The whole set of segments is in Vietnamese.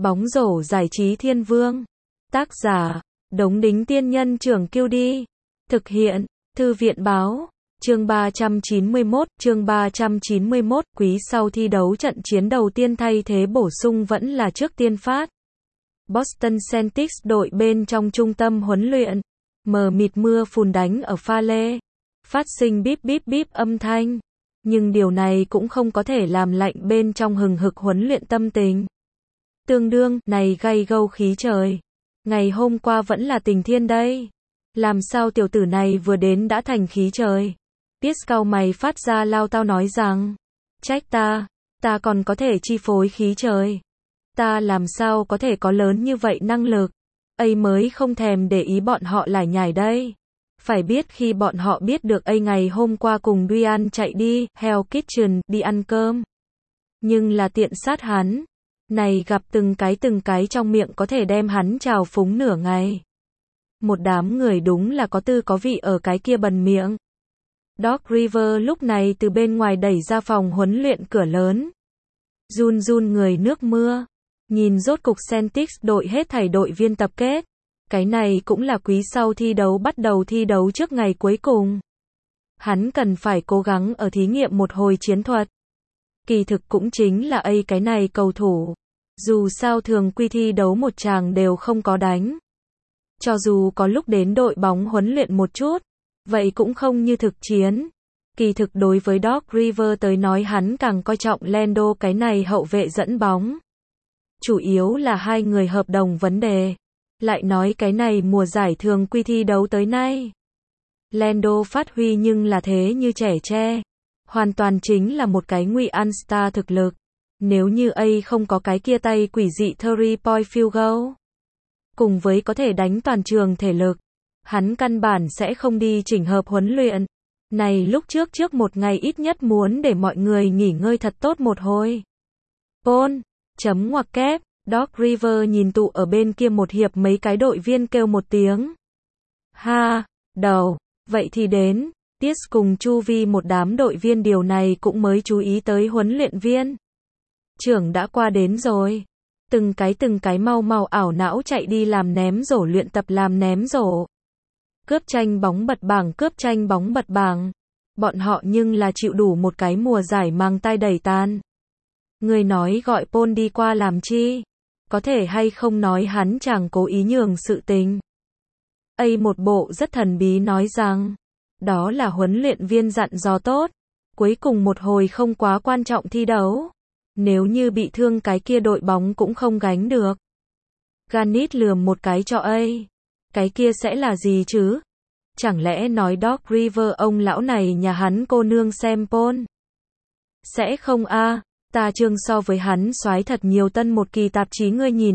Bóng rổ giải trí thiên vương. Tác giả, Đống Đính Tiên Nhân Trưởng Kiêu Đi. Thực hiện, Thư viện Báo. Chương 391, quý sau thi đấu trận chiến đầu tiên thay thế bổ sung vẫn là trước tiên phát. Boston Celtics đội bên trong trung tâm huấn luyện. Mờ mịt mưa phùn đánh ở pha lê. Phát sinh bíp bíp bíp âm thanh. Nhưng điều này cũng không có thể làm lạnh bên trong hừng hực huấn luyện tâm tình. Tương đương, này gay gâu khí trời. Ngày hôm qua vẫn là tình thiên đây. Làm sao tiểu tử này vừa đến đã thành khí trời. Pierce cau mày phát ra lao tao nói rằng. Trách ta còn có thể chi phối khí trời. Ta làm sao có thể có lớn như vậy năng lực. Ấy mới không thèm để ý bọn họ lải nhải đây. Phải biết khi bọn họ biết được ấy ngày hôm qua cùng Duan chạy đi, Hell Kitchen, đi ăn cơm. Nhưng là tiện sát hắn. Này gặp từng cái trong miệng có thể đem hắn trào phúng nửa ngày. Một đám người đúng là có tư có vị ở cái kia bần miệng. Doc Rivers lúc này từ bên ngoài đẩy ra phòng huấn luyện cửa lớn. Run người nước mưa. Nhìn rốt cục Celtics đội hết thảy đội viên tập kết. Cái này cũng là quý sau thi đấu bắt đầu thi đấu trước ngày cuối cùng. Hắn cần phải cố gắng ở thí nghiệm một hồi chiến thuật. Kỳ thực cũng chính là cái này cầu thủ. Dù sao thường quy thi đấu một chàng đều không có đánh. Cho dù có lúc đến đội bóng huấn luyện một chút, vậy cũng không như thực chiến. Kỳ thực đối với Doc Rivers tới nói hắn càng coi trọng Lando cái này hậu vệ dẫn bóng. Chủ yếu là hai người hợp đồng vấn đề. Lại nói cái này mùa giải thường quy thi đấu tới nay. Lando phát huy nhưng là thế như trẻ tre. Hoàn toàn chính là một cái ngụy All-Star thực lực. Nếu như không có cái kia tay quỷ dị 3-point field goal. Cùng với có thể đánh toàn trường thể lực. Hắn căn bản sẽ không đi chỉnh hợp huấn luyện. Này lúc trước một ngày ít nhất muốn để mọi người nghỉ ngơi thật tốt một hồi. Paul, chấm ngoặc kép, Doc Rivers nhìn tụ ở bên kia một hiệp mấy cái đội viên kêu một tiếng. Ha, đầu, vậy thì đến. Pierce cùng chu vi một đám đội viên điều này cũng mới chú ý tới huấn luyện viên. Trưởng đã qua đến rồi. Từng cái mau ảo não chạy đi làm ném rổ luyện tập làm ném rổ. Cướp tranh bóng bật bảng. Bọn họ nhưng là chịu đủ một cái mùa giải mang tai đầy tan. Người nói gọi Paul đi qua làm chi? Có thể hay không nói hắn chẳng cố ý nhường sự tình. Một bộ rất thần bí nói rằng. Đó là huấn luyện viên dặn dò tốt. Cuối cùng một hồi không quá quan trọng thi đấu. Nếu như bị thương cái kia đội bóng cũng không gánh được. Garnett lườm một cái cho cái kia sẽ là gì chứ? Chẳng lẽ nói Doc Rivers ông lão này nhà hắn cô nương xem Paul? Sẽ không ta trương so với hắn soái thật nhiều tân một kỳ tạp chí ngươi nhìn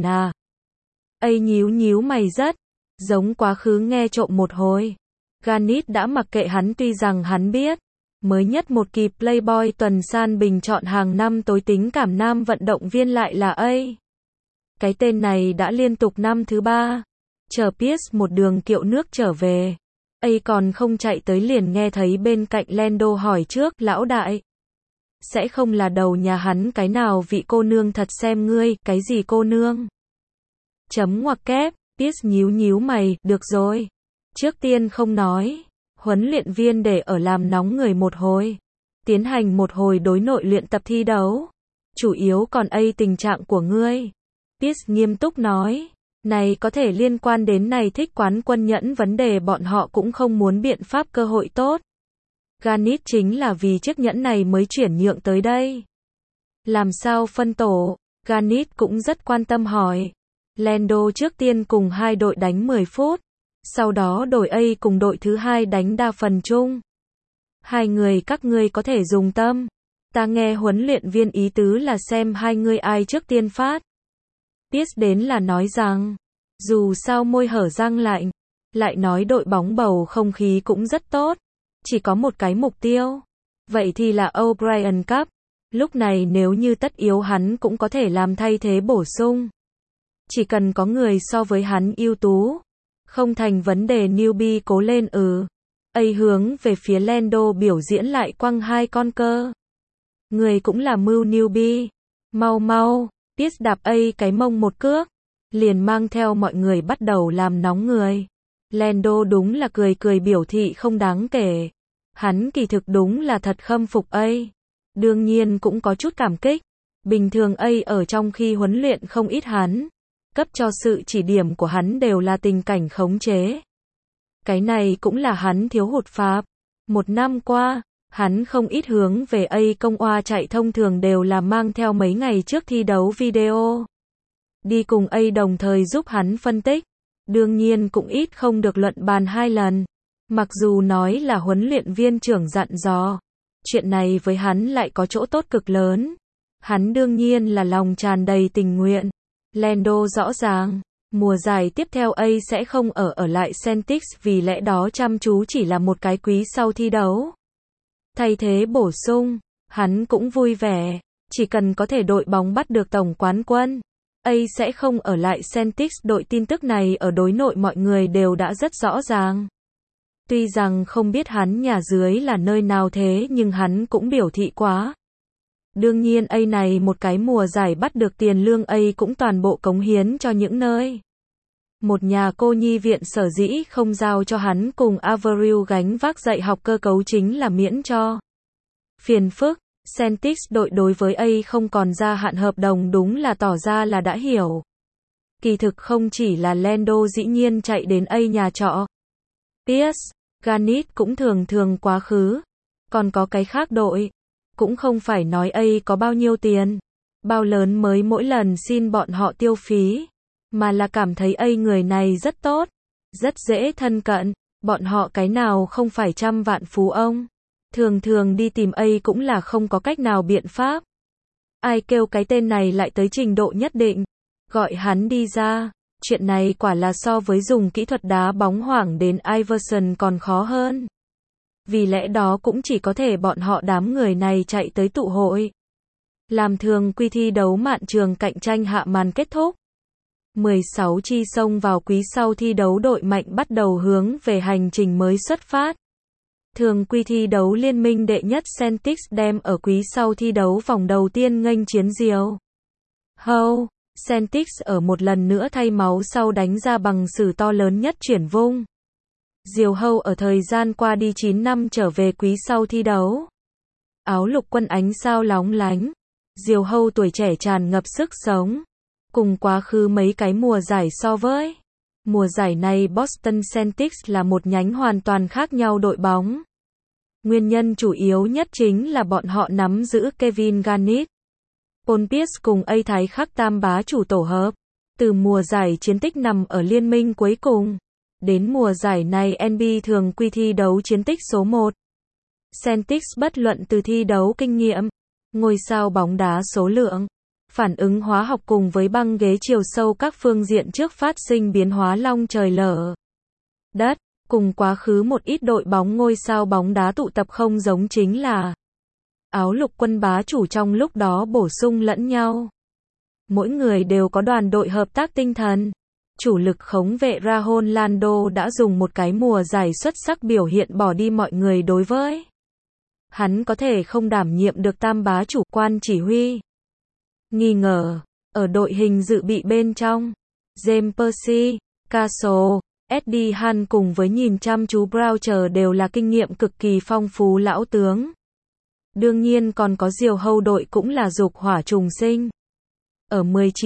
nhíu mày rất. Giống quá khứ nghe trộm một hồi. Garnett đã mặc kệ hắn tuy rằng hắn biết. Mới nhất một kỳ Playboy tuần san bình chọn hàng năm tối tính cảm nam vận động viên lại là cái tên này đã liên tục năm thứ 3. Chờ Pierce một đường kiệu nước trở về. Còn không chạy tới liền nghe thấy bên cạnh Lando hỏi trước, lão đại. Sẽ không là đầu nhà hắn cái nào vị cô nương thật xem ngươi, cái gì cô nương? Chấm ngoặc kép, Pierce nhíu mày, được rồi. Trước tiên không nói. Huấn luyện viên để ở làm nóng người một hồi. Tiến hành một hồi đối nội luyện tập thi đấu. Chủ yếu còn tình trạng của ngươi. Pierce nghiêm túc nói. Này có thể liên quan đến này thích quán quân nhẫn vấn đề bọn họ cũng không muốn biện pháp cơ hội tốt. Garnett chính là vì chiếc nhẫn này mới chuyển nhượng tới đây. Làm sao phân tổ? Garnett cũng rất quan tâm hỏi. Lando trước tiên cùng hai đội đánh 10 phút. Sau đó đổi cùng đội thứ hai đánh đa phần chung. Hai người các ngươi có thể dùng tâm. Ta nghe huấn luyện viên ý tứ là xem hai người ai trước tiên phát. Pierce đến là nói rằng. Dù sao môi hở răng lạnh. Lại nói đội bóng bầu không khí cũng rất tốt. Chỉ có một cái mục tiêu. Vậy thì là O'Brien Cup. Lúc này nếu như tất yếu hắn cũng có thể làm thay thế bổ sung. Chỉ cần có người so với hắn ưu tú. Không thành vấn đề newbie cố lên hướng về phía Lando biểu diễn lại quăng hai con cơ. Người cũng là mưu newbie. Mau, Pierce đạp cái mông một cước, liền mang theo mọi người bắt đầu làm nóng người. Lando đúng là cười cười biểu thị không đáng kể. Hắn kỳ thực đúng là thật khâm phục đương nhiên cũng có chút cảm kích. Bình thường ở trong khi huấn luyện không ít hắn cấp cho sự chỉ điểm của hắn đều là tình cảnh khống chế. Cái này cũng là hắn thiếu hụt pháp. Một năm qua, hắn không ít hướng về công oa chạy thông thường đều là mang theo mấy ngày trước thi đấu video. Đi cùng đồng thời giúp hắn phân tích. Đương nhiên cũng ít không được luận bàn 2 lần. Mặc dù nói là huấn luyện viên trưởng dặn dò, chuyện này với hắn lại có chỗ tốt cực lớn. Hắn đương nhiên là lòng tràn đầy tình nguyện. Lando rõ ràng, mùa giải tiếp theo sẽ không ở lại Celtics, vì lẽ đó chăm chú chỉ là một cái quý sau thi đấu. Thay thế bổ sung, hắn cũng vui vẻ, chỉ cần có thể đội bóng bắt được tổng quán quân, sẽ không ở lại Celtics. Đội tin tức này ở đối nội mọi người đều đã rất rõ ràng. Tuy rằng không biết hắn nhà dưới là nơi nào thế nhưng hắn cũng biểu thị quá. Đương nhiên này một cái mùa giải bắt được tiền lương cũng toàn bộ cống hiến cho những nơi. Một nhà cô nhi viện sở dĩ không giao cho hắn cùng Avril gánh vác dạy học cơ cấu chính là miễn cho phiền phức. Celtics đội đối với không còn gia hạn hợp đồng đúng là tỏ ra là đã hiểu. Kỳ thực không chỉ là Lando dĩ nhiên chạy đến nhà trọ. Pierce, Garnett cũng thường quá khứ. Còn có cái khác đội. Cũng không phải nói có bao nhiêu tiền, bao lớn mới mỗi lần xin bọn họ tiêu phí, mà là cảm thấy người này rất tốt, rất dễ thân cận, bọn họ cái nào không phải trăm vạn phú ông. Thường đi tìm cũng là không có cách nào biện pháp. Ai kêu cái tên này lại tới trình độ nhất định, gọi hắn đi ra, chuyện này quả là so với dùng kỹ thuật đá bóng hoảng đến Iverson còn khó hơn. Vì lẽ đó cũng chỉ có thể bọn họ đám người này chạy tới tụ hội. Làm thường quy thi đấu mạn trường cạnh tranh hạ màn kết thúc. 16 chi xông vào quý sau thi đấu đội mạnh bắt đầu hướng về hành trình mới xuất phát. Thường quy thi đấu liên minh đệ nhất Celtics đem ở quý sau thi đấu vòng đầu tiên nghênh chiến Diều Hâu. Celtics ở một lần nữa thay máu sau đánh ra bằng sử to lớn nhất chuyển vung. Diều Hâu ở thời gian qua đi 9 năm trở về quý sau thi đấu. Áo lục quân ánh sao lóng lánh. Diều Hâu tuổi trẻ tràn ngập sức sống. Cùng quá khứ mấy cái mùa giải so với. Mùa giải này Boston Celtics là một nhánh hoàn toàn khác nhau đội bóng. Nguyên nhân chủ yếu nhất chính là bọn họ nắm giữ Kevin Garnett, Paul Pierce cùng Thái Khắc tam bá chủ tổ hợp. Từ mùa giải chiến tích nằm ở liên minh cuối cùng, đến mùa giải này NBA thường quy thi đấu chiến tích số 1. Celtics bất luận từ thi đấu kinh nghiệm, ngôi sao bóng đá số lượng, phản ứng hóa học cùng với băng ghế chiều sâu các phương diện trước phát sinh biến hóa long trời lở đất. Cùng quá khứ một ít đội bóng ngôi sao bóng đá tụ tập không giống chính là áo lục quân bá chủ trong lúc đó bổ sung lẫn nhau. Mỗi người đều có đoàn đội hợp tác tinh thần. Chủ lực khống vệ Rajon Lando đã dùng một cái mùa giải xuất sắc biểu hiện bỏ đi mọi người đối với hắn có thể không đảm nhiệm được tam bá chủ quan chỉ huy. Nghi ngờ, ở đội hình dự bị bên trong, James Percy, Castle, Eddie Hunt cùng với nhìn chăm chú Boucher đều là kinh nghiệm cực kỳ phong phú lão tướng. Đương nhiên còn có Diều Hâu đội cũng là dục hỏa trùng sinh. Ở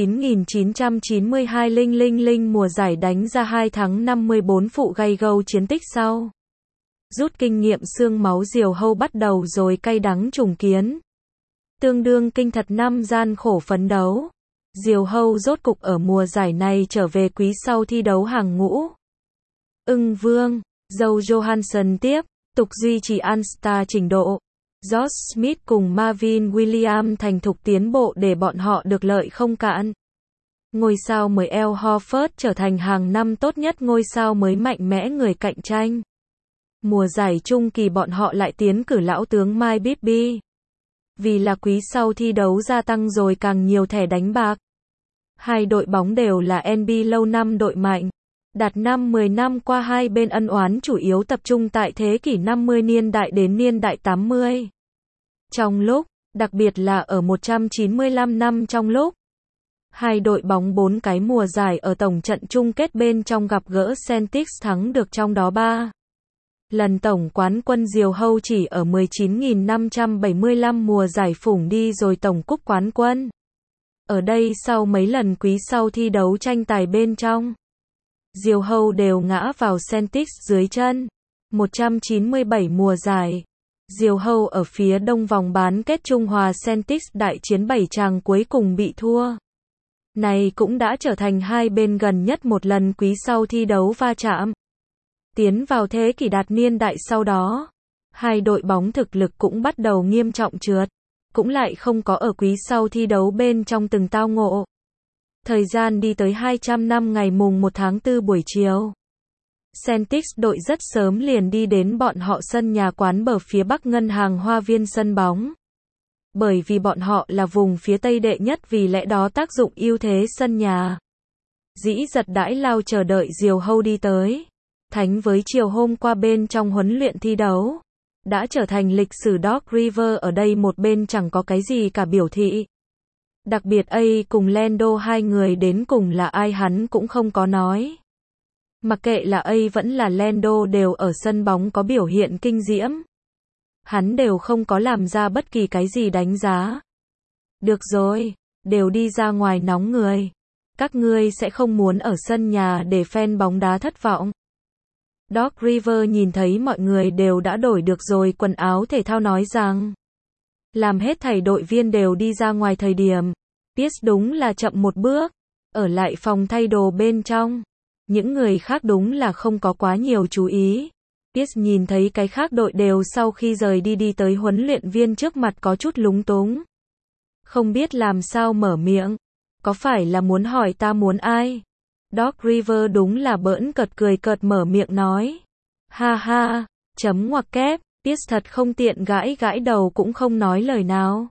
19.992 mùa giải đánh ra 2 thắng 54 phụ gay gâu chiến tích sau. Rút kinh nghiệm xương máu Diều Hâu bắt đầu rồi cay đắng trùng kiến. Tương đương kinh thật năm gian khổ phấn đấu. Diều Hâu rốt cục ở mùa giải này trở về quý sau thi đấu hàng ngũ. Ưng Vương, Joe Johansson tiếp tục duy trì All-Star trình độ. Josh Smith cùng Marvin Williams thành thục tiến bộ để bọn họ được lợi không cạn. Ngôi sao mới Al Horford trở thành hàng năm tốt nhất ngôi sao mới mạnh mẽ người cạnh tranh. Mùa giải trung kỳ bọn họ lại tiến cử lão tướng Mike Bibby. Vì là quý sau thi đấu gia tăng rồi càng nhiều thẻ đánh bạc. Hai đội bóng đều là NBA lâu năm đội mạnh. Đạt 5-10 năm qua hai bên ân oán chủ yếu tập trung tại thế kỷ 50 niên đại đến niên đại 80. Trong lúc, đặc biệt là ở 195 năm trong lúc, Hai đội bóng 4 cái mùa giải ở tổng trận chung kết bên trong gặp gỡ Celtics thắng được trong đó 3 lần. Tổng quán quân diều hâu chỉ ở 19.575 mùa giải phủng đi rồi tổng cúp quán quân. Ở đây sau mấy lần quý sau thi đấu tranh tài bên trong, diều hâu đều ngã vào Celtics dưới chân. 197 mùa giải, diều hâu ở phía đông vòng bán kết Trung Hòa Celtics đại chiến 7 tràng cuối cùng bị thua. Này cũng đã trở thành hai bên gần nhất một lần quý sau thi đấu va chạm. Tiến vào thế kỷ đạt niên đại sau đó, hai đội bóng thực lực cũng bắt đầu nghiêm trọng trượt, cũng lại không có ở quý sau thi đấu bên trong từng tao ngộ. Thời gian đi tới 200 năm ngày mùng 1 tháng 4 buổi chiều, Celtics đội rất sớm liền đi đến bọn họ sân nhà quán bờ phía bắc ngân hàng Hoa Viên sân bóng. Bởi vì bọn họ là vùng phía Tây đệ nhất vì lẽ đó tác dụng ưu thế sân nhà. Dĩ giật đãi lao chờ đợi diều hâu đi tới. Thánh với chiều hôm qua bên trong huấn luyện thi đấu, đã trở thành lịch sử. Doc Rivers ở đây một bên chẳng có cái gì cả biểu thị. Đặc biệt A cùng Lando hai người đến cùng là ai hắn cũng không có nói. Mặc kệ là A vẫn là Lando đều ở sân bóng có biểu hiện kinh diễm. Hắn đều không có làm ra bất kỳ cái gì đánh giá. Được rồi, đều đi ra ngoài nóng người. Các ngươi sẽ không muốn ở sân nhà để fan bóng đá thất vọng. Doc Rivers nhìn thấy mọi người đều đã đổi được rồi quần áo thể thao nói rằng, làm hết thảy đội viên đều đi ra ngoài thời điểm, Pierce đúng là chậm một bước, ở lại phòng thay đồ bên trong. Những người khác đúng là không có quá nhiều chú ý. Pierce nhìn thấy cái khác đội đều sau khi rời đi tới huấn luyện viên trước mặt có chút lúng túng. Không biết làm sao mở miệng. Có phải là muốn hỏi ta muốn ai? Doc Rivers đúng là bỡn cợt cười cợt mở miệng nói. Ha ha, chấm ngoặc kép, Pierce thật không tiện gãi gãi đầu cũng không nói lời nào.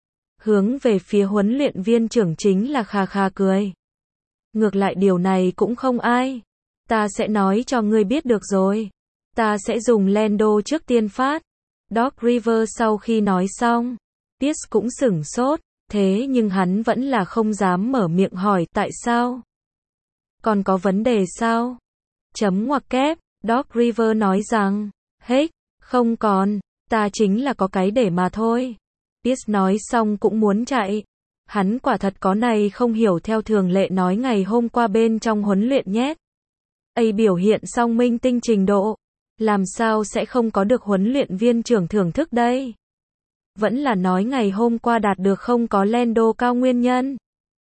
Hướng về phía huấn luyện viên trưởng chính là khà khà cười. Ngược lại điều này cũng không ai. Ta sẽ nói cho ngươi biết được rồi. Ta sẽ dùng Lando trước tiên phát. Doc Rivers sau khi nói xong, Pierce cũng sửng sốt, thế nhưng hắn vẫn là không dám mở miệng hỏi tại sao. Còn có vấn đề sao? Chấm ngoặc kép, Doc Rivers nói rằng, hết, không còn, ta chính là có cái để mà thôi. Pierce nói xong cũng muốn chạy. Hắn quả thật có này không hiểu theo thường lệ nói ngày hôm qua bên trong huấn luyện nhét. A biểu hiện song minh tinh trình độ. Làm sao sẽ không có được huấn luyện viên trưởng thưởng thức đây? Vẫn là nói ngày hôm qua đạt được không có Lando cao nguyên nhân.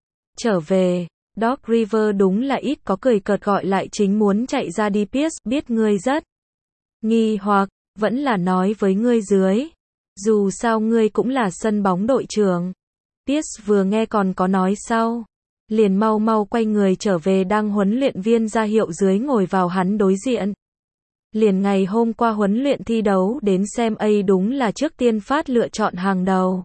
Trở về, Doc Rivers đúng là ít có cười cợt gọi lại chính muốn chạy ra đi. Pierce biết ngươi rất nghi hoặc, vẫn là nói với ngươi dưới. Dù sao ngươi cũng là sân bóng đội trưởng. Pierce vừa nghe còn có nói sau. Liền mau mau quay người trở về đang huấn luyện viên ra hiệu dưới ngồi vào hắn đối diện. Liền ngày hôm qua huấn luyện thi đấu đến xem A đúng là trước tiên phát lựa chọn hàng đầu.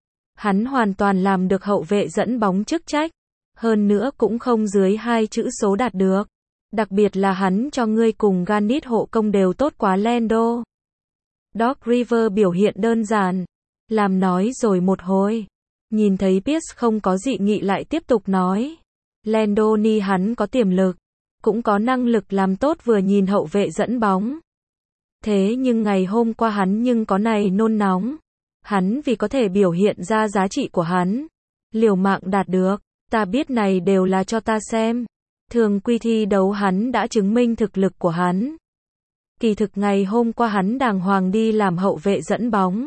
Hắn hoàn toàn làm được hậu vệ dẫn bóng chức trách. Hơn nữa cũng không dưới 2 chữ số đạt được. Đặc biệt là hắn cho ngươi cùng Garnett hộ công đều tốt quá Lando. Doc Rivers biểu hiện đơn giản. Làm nói rồi một hồi. Nhìn thấy Pierce không có dị nghị lại tiếp tục nói. Lando ni hắn có tiềm lực. Cũng có năng lực làm tốt vừa nhìn hậu vệ dẫn bóng. Thế nhưng ngày hôm qua hắn nhưng có này nôn nóng. Hắn vì có thể biểu hiện ra giá trị của hắn. Liều mạng đạt được. Ta biết này đều là cho ta xem. Thường quy thi đấu hắn đã chứng minh thực lực của hắn. Kỳ thực ngày hôm qua hắn đàng hoàng đi làm hậu vệ dẫn bóng.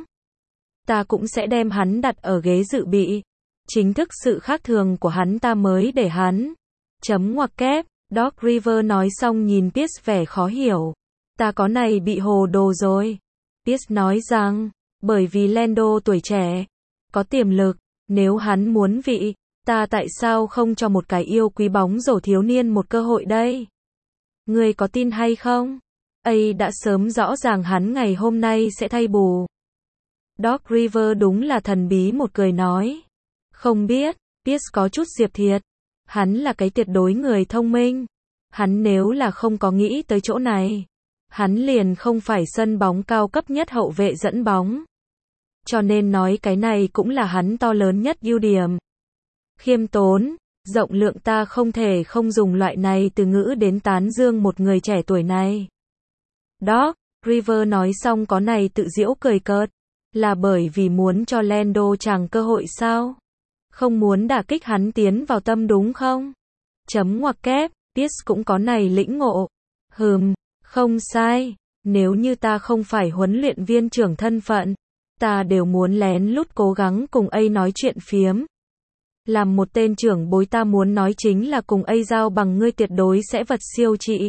Ta cũng sẽ đem hắn đặt ở ghế dự bị. Chính thức sự khác thường của hắn ta mới để hắn. Chấm ngoặc kép, Doc Rivers nói xong nhìn Pierce vẻ khó hiểu. Ta có này bị hồ đồ rồi. Pierce nói rằng, bởi vì Lando tuổi trẻ, có tiềm lực, nếu hắn muốn vị, ta tại sao không cho một cái yêu quý bóng rổ thiếu niên một cơ hội đây? Ngươi có tin hay không? A đã sớm rõ ràng hắn ngày hôm nay sẽ thay bù. Doc Rivers đúng là thần bí một cười nói. Không biết, Pierce có chút diệp thiệt. Hắn là cái tuyệt đối người thông minh. Hắn nếu là không có nghĩ tới chỗ này, hắn liền không phải sân bóng cao cấp nhất hậu vệ dẫn bóng. Cho nên nói cái này cũng là hắn to lớn nhất ưu điểm. Khiêm tốn, Rộng lượng ta không thể không dùng loại này từ ngữ đến tán dương một người trẻ tuổi này. Doc River nói xong có này tự giễu cười cợt. Là bởi vì muốn cho Lando chàng cơ hội sao? Không muốn đả kích hắn tiến vào tâm đúng không? Chấm ngoặc kép, Pierce cũng có này lĩnh ngộ. Không sai. Nếu như ta không phải huấn luyện viên trưởng thân phận, ta đều muốn lén lút cố gắng cùng A nói chuyện phiếm. Làm một tên trưởng bối ta muốn nói chính là cùng A giao bằng ngươi tuyệt đối sẽ vật siêu trị.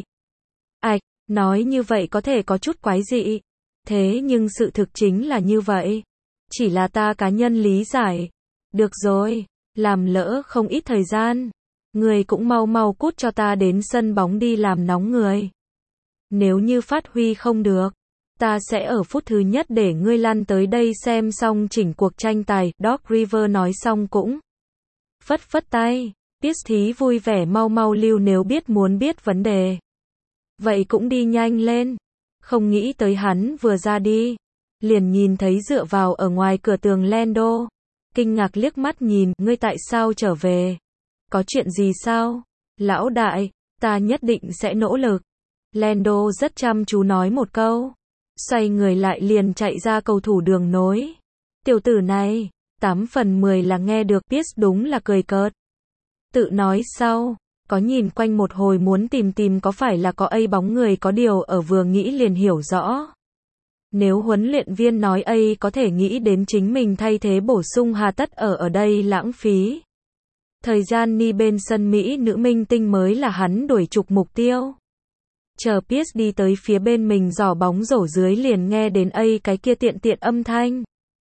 Nói như vậy có thể có chút quái dị. Thế nhưng sự thực chính là như vậy. Chỉ là ta cá nhân lý giải. Được rồi, làm lỡ không ít thời gian. Người cũng mau mau cút cho ta đến sân bóng đi làm nóng người. Nếu như phát huy không được, ta sẽ ở phút thứ nhất để ngươi lăn tới đây xem xong chỉnh cuộc tranh tài. Doc River nói xong cũng phất phất tay. Pierce thí vui vẻ mau mau lưu nếu muốn biết vấn đề. Vậy cũng đi nhanh lên. Không nghĩ tới hắn vừa ra đi, liền nhìn thấy dựa vào ở ngoài cửa tường Lando. Kinh ngạc liếc mắt nhìn, ngươi tại sao trở về? Có chuyện gì sao? Lão đại, ta nhất định sẽ nỗ lực. Lando rất chăm chú nói một câu. Xoay người lại liền chạy ra cầu thủ đường nối. Tiểu tử này, 8 phần 10 là nghe được. Pierce đúng là cười cợt. Tự nói sau. Có nhìn quanh một hồi muốn tìm có phải là có A bóng người có điều ở vừa nghĩ liền hiểu rõ. Nếu huấn luyện viên nói A có thể nghĩ đến chính mình thay thế bổ sung hà tất ở đây lãng phí. Thời gian ni bên sân Mỹ nữ minh tinh mới là hắn đuổi trục mục tiêu. Chờ Pierce đi tới phía bên mình giỏ bóng rổ dưới liền nghe đến A cái kia tiện âm thanh.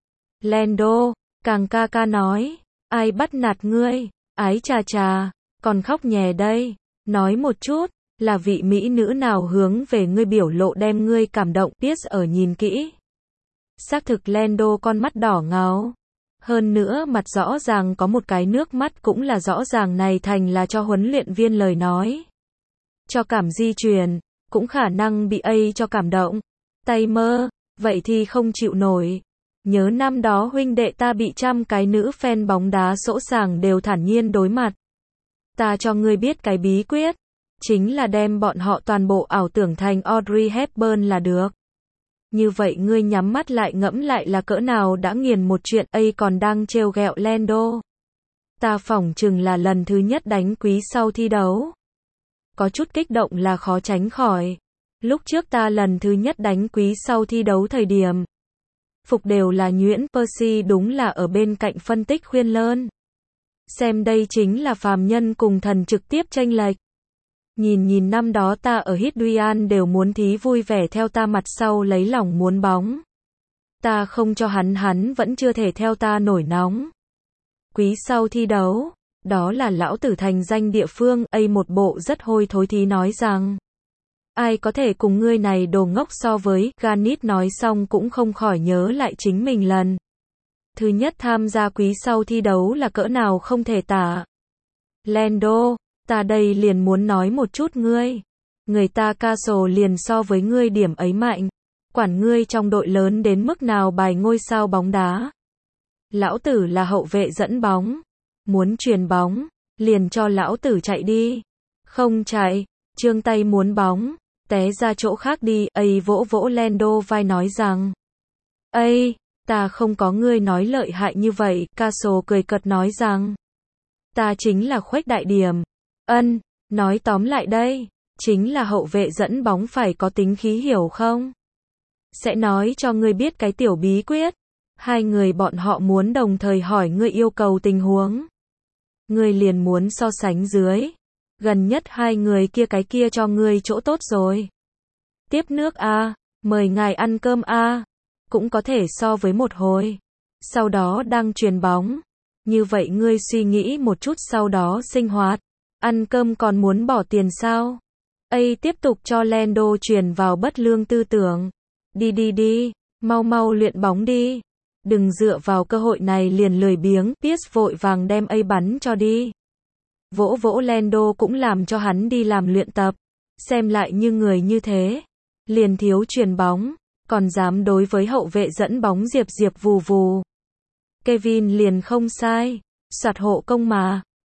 Lando, càng ca nói, ai bắt nạt ngươi, ái chà. Còn khóc nhè đây, nói một chút, là vị mỹ nữ nào hướng về ngươi biểu lộ đem ngươi cảm động. Pierce ở nhìn kỹ. Xác thực Lando con mắt đỏ ngầu. Hơn nữa mặt rõ ràng có một cái nước mắt cũng là rõ ràng này thành là cho huấn luyện viên lời nói. Cho cảm di truyền, cũng khả năng bị A cho cảm động. Tay mơ, vậy thì không chịu nổi. Nhớ năm đó huynh đệ ta bị trăm cái nữ fan bóng đá sỗ sàng đều thản nhiên đối mặt. Ta cho ngươi biết cái bí quyết, chính là đem bọn họ toàn bộ ảo tưởng thành Audrey Hepburn là được. Như vậy ngươi nhắm mắt lại ngẫm lại là cỡ nào đã nghiền một chuyện. A còn đang trêu ghẹo Lando. Ta phỏng chừng là lần thứ nhất đánh quý sau thi đấu. Có chút kích động là khó tránh khỏi. Lúc trước ta lần thứ nhất đánh quý sau thi đấu thời điểm. Phục đều là nhuyễn. Percy đúng là ở bên cạnh phân tích khuyên lơn. Xem đây chính là phàm nhân cùng thần trực tiếp chênh lệch. Nhìn năm đó ta ở Hydrian đều muốn thí vui vẻ theo ta mặt sau lấy lòng muốn bóng. Ta không cho hắn vẫn chưa thể theo ta nổi nóng. Quý sau thi đấu, đó là lão tử thành danh địa phương. A một bộ rất hôi thối thí nói rằng, ai có thể cùng ngươi này đồ ngốc so với. Ganit nói xong cũng không khỏi nhớ lại chính mình lần thứ nhất tham gia quý sau thi đấu là cỡ nào không thể tả. Lando, ta đây liền muốn nói một chút ngươi. Người ta Castle liền so với ngươi điểm ấy mạnh. Quản ngươi trong đội lớn đến mức nào bài ngôi sao bóng đá. Lão tử là hậu vệ dẫn bóng. Muốn truyền bóng, liền cho lão tử chạy đi. Không chạy, trương tay muốn bóng, té ra chỗ khác đi. A vỗ Lando vai nói rằng, ta không có ngươi nói lợi hại như vậy. Castle cười cợt nói rằng, ta chính là khuếch đại điểm. Nói tóm lại đây, chính là hậu vệ dẫn bóng phải có tính khí hiểu không? Sẽ nói cho ngươi biết cái tiểu bí quyết. Hai người bọn họ muốn đồng thời hỏi ngươi yêu cầu tình huống. Ngươi liền muốn so sánh dưới. Gần nhất hai người kia cái kia cho ngươi chỗ tốt rồi. Tiếp nước a, mời ngài ăn cơm a. Cũng có thể so với một hồi. Sau đó đang truyền bóng. Như vậy ngươi suy nghĩ một chút sau đó sinh hoạt. Ăn cơm còn muốn bỏ tiền sao? A tiếp tục cho Lando truyền vào bất lương tư tưởng. Đi, mau luyện bóng đi. Đừng dựa vào cơ hội này liền lười biếng. Pierce vội vàng đem A bắn cho đi. Vỗ Lando cũng làm cho hắn đi làm luyện tập. Xem lại như người như thế. Liền thiếu truyền bóng. Còn dám đối với hậu vệ dẫn bóng diệp vù. Kevin liền không sai. Soạt hộ công mà.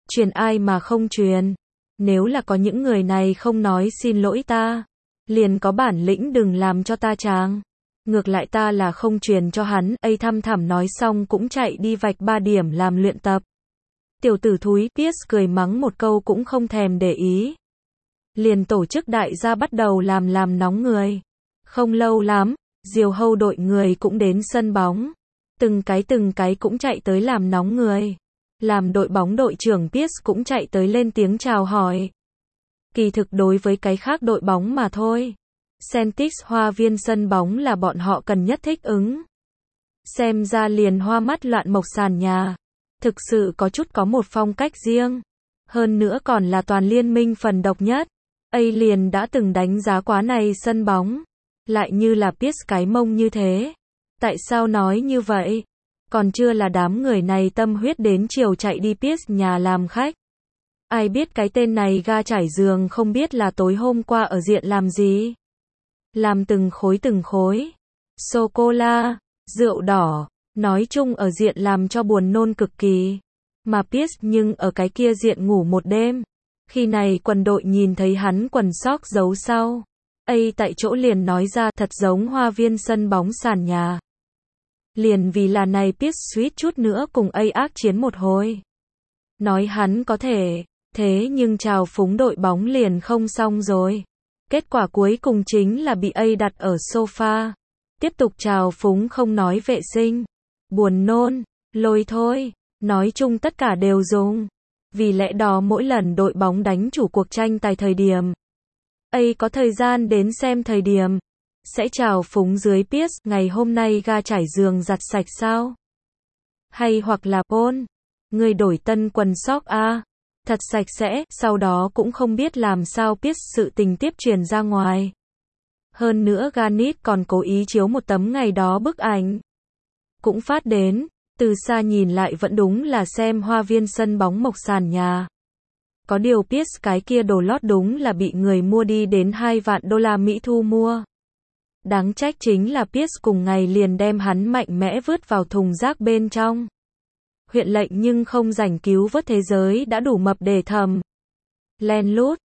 Truyền ai mà không truyền. Nếu là có những người này không nói xin lỗi ta, liền có bản lĩnh đừng làm cho ta chàng. Ngược lại ta là không truyền cho hắn, ấy thăm thẳm nói xong cũng chạy đi vạch 3 điểm làm luyện tập. Tiểu tử thúi, Pierce cười mắng một câu cũng không thèm để ý. Liền tổ chức đại gia bắt đầu làm nóng người. Không lâu lắm, diều hâu đội người cũng đến sân bóng. Từng cái cũng chạy tới làm nóng người. Làm đội bóng đội trưởng Pierce cũng chạy tới lên tiếng chào hỏi. Kỳ thực đối với cái khác đội bóng mà thôi. Celtics hoa viên sân bóng là bọn họ cần nhất thích ứng. Xem ra liền hoa mắt loạn mộc sàn nhà. Thực sự có một phong cách riêng. Hơn nữa còn là toàn liên minh phần độc nhất. Liền đã từng đánh giá quá này sân bóng. Lại như là Pierce cái mông như thế. Tại sao nói như vậy? Còn chưa là đám người này tâm huyết đến chiều chạy đi Pierce nhà làm khách. Ai biết cái tên này ga trải giường không biết là tối hôm qua ở diện làm gì. Làm từng khối. Sô-cô-la, rượu đỏ, nói chung ở diện làm cho buồn nôn cực kỳ. Mà Pierce nhưng ở cái kia diện ngủ một đêm. Khi này quần đội nhìn thấy hắn quần sóc giấu sau. Tại chỗ liền nói ra thật giống hoa viên sân bóng sàn nhà. Liền vì là này Pierce suýt chút nữa cùng ác chiến một hồi. Nói hắn có thể, thế nhưng chào phúng đội bóng liền không xong rồi. Kết quả cuối cùng chính là bị đặt ở sofa. Tiếp tục chào phúng không nói vệ sinh. Buồn nôn, lôi thôi, nói chung tất cả đều dùng. Vì lẽ đó mỗi lần đội bóng đánh chủ cuộc tranh tài thời điểm. Có thời gian đến xem thời điểm. Sẽ chào phúng dưới Pierce, ngày hôm nay ga trải giường giặt sạch sao? Hay hoặc là Paul, người đổi tân quần sóc thật sạch sẽ, sau đó cũng không biết làm sao Pierce sự tình tiếp truyền ra ngoài. Hơn nữa Garnett còn cố ý chiếu một tấm ngày đó bức ảnh. Cũng phát đến, từ xa nhìn lại vẫn đúng là xem hoa viên sân bóng mộc sàn nhà. Có điều Pierce cái kia đồ lót đúng là bị người mua đi đến 2 vạn đô la Mỹ thu mua. Đáng trách chính là Pierce cùng ngày liền đem hắn mạnh mẽ vứt vào thùng rác bên trong. Huyện lệnh nhưng không rảnh cứu vớt thế giới đã đủ mập để thầm. Len lút,